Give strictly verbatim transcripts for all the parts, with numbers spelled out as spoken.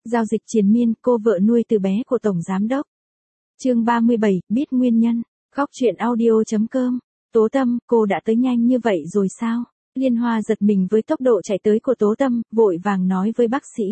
Giao dịch triền miên, cô vợ nuôi từ bé của Tổng Giám Đốc. Chương ba mươi bảy, biết nguyên nhân. Góc truyện audio.com. Tố Tâm, cô đã tới nhanh như vậy rồi sao? Liên Hoa giật mình với tốc độ chạy tới của Tố Tâm, vội vàng nói với bác sĩ.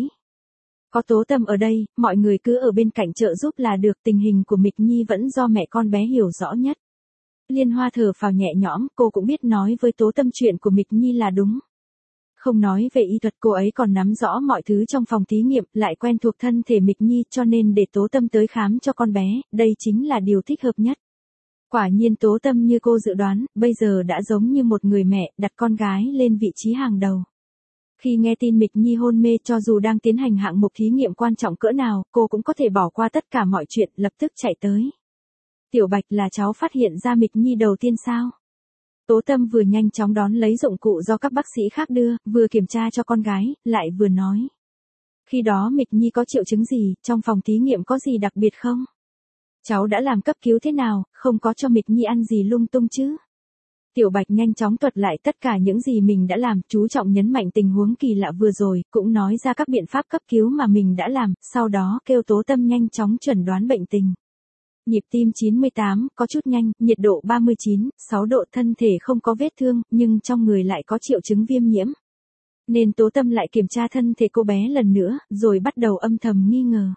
Có Tố Tâm ở đây, mọi người cứ ở bên cạnh trợ giúp là được, tình hình của Mịch Nhi vẫn do mẹ con bé hiểu rõ nhất. Liên Hoa thở phào nhẹ nhõm, cô cũng biết nói với Tố Tâm chuyện của Mịch Nhi là đúng. Không nói về y thuật, cô ấy còn nắm rõ mọi thứ trong phòng thí nghiệm, lại quen thuộc thân thể Mịch Nhi, cho nên để Tố Tâm tới khám cho con bé, đây chính là điều thích hợp nhất. Quả nhiên Tố Tâm như cô dự đoán, bây giờ đã giống như một người mẹ, đặt con gái lên vị trí hàng đầu. Khi nghe tin Mịch Nhi hôn mê, cho dù đang tiến hành hạng mục thí nghiệm quan trọng cỡ nào, cô cũng có thể bỏ qua tất cả mọi chuyện, lập tức chạy tới. Tiểu Bạch, là cháu phát hiện ra Mịch Nhi đầu tiên sao? Tố Tâm vừa nhanh chóng đón lấy dụng cụ do các bác sĩ khác đưa, vừa kiểm tra cho con gái, lại vừa nói. Khi đó Mịch Nhi có triệu chứng gì, trong phòng thí nghiệm có gì đặc biệt không? Cháu đã làm cấp cứu thế nào, không có cho Mịch Nhi ăn gì lung tung chứ? Tiểu Bạch nhanh chóng thuật lại tất cả những gì mình đã làm, chú trọng nhấn mạnh tình huống kỳ lạ vừa rồi, cũng nói ra các biện pháp cấp cứu mà mình đã làm, sau đó kêu Tố Tâm nhanh chóng chẩn đoán bệnh tình. Nhịp tim chín mươi tám, có chút nhanh, nhiệt độ ba mươi chín, sáu độ, thân thể không có vết thương, nhưng trong người lại có triệu chứng viêm nhiễm. Nên Tố Tâm lại kiểm tra thân thể cô bé lần nữa, rồi bắt đầu âm thầm nghi ngờ.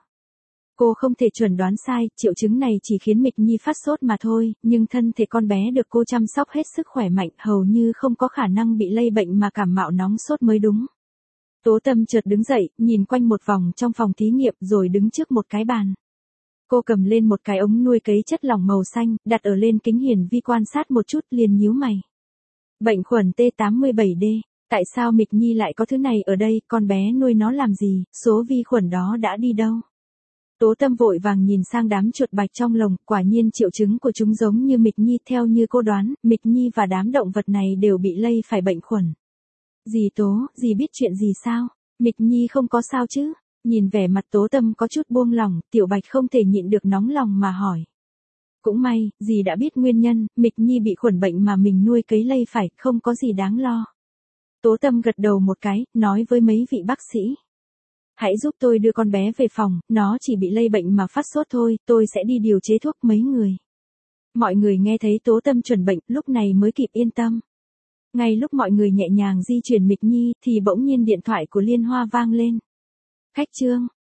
Cô không thể chuẩn đoán sai, triệu chứng này chỉ khiến Mịch Nhi phát sốt mà thôi, nhưng thân thể con bé được cô chăm sóc hết sức khỏe mạnh, hầu như không có khả năng bị lây bệnh mà cảm mạo nóng sốt mới đúng. Tố Tâm chợt đứng dậy, nhìn quanh một vòng trong phòng thí nghiệm rồi đứng trước một cái bàn. Cô cầm lên một cái ống nuôi cấy chất lỏng màu xanh, đặt ở lên kính hiển vi quan sát một chút, liền nhíu mày. Bệnh khuẩn T tám mươi bảy D, tại sao Mịch Nhi lại có thứ này ở đây, con bé nuôi nó làm gì, số vi khuẩn đó đã đi đâu? Tố Tâm vội vàng nhìn sang đám chuột bạch trong lồng, quả nhiên triệu chứng của chúng giống như Mịch Nhi, theo như cô đoán, Mịch Nhi và đám động vật này đều bị lây phải bệnh khuẩn. Dì Tố, dì biết chuyện gì sao? Mịch Nhi không có sao chứ? Nhìn vẻ mặt Tố Tâm có chút buông lỏng, Tiểu Bạch không thể nhịn được nóng lòng mà hỏi. Cũng may, dì đã biết nguyên nhân, Mịch Nhi bị khuẩn bệnh mà mình nuôi cấy lây phải, không có gì đáng lo. Tố Tâm gật đầu một cái, nói với mấy vị bác sĩ. Hãy giúp tôi đưa con bé về phòng, nó chỉ bị lây bệnh mà phát sốt thôi, tôi sẽ đi điều chế thuốc mấy người. Mọi người nghe thấy Tố Tâm chuẩn bệnh, lúc này mới kịp yên tâm. Ngay lúc mọi người nhẹ nhàng di chuyển Mịch Nhi, thì bỗng nhiên điện thoại của Liên Hoa vang lên. Khách Trương,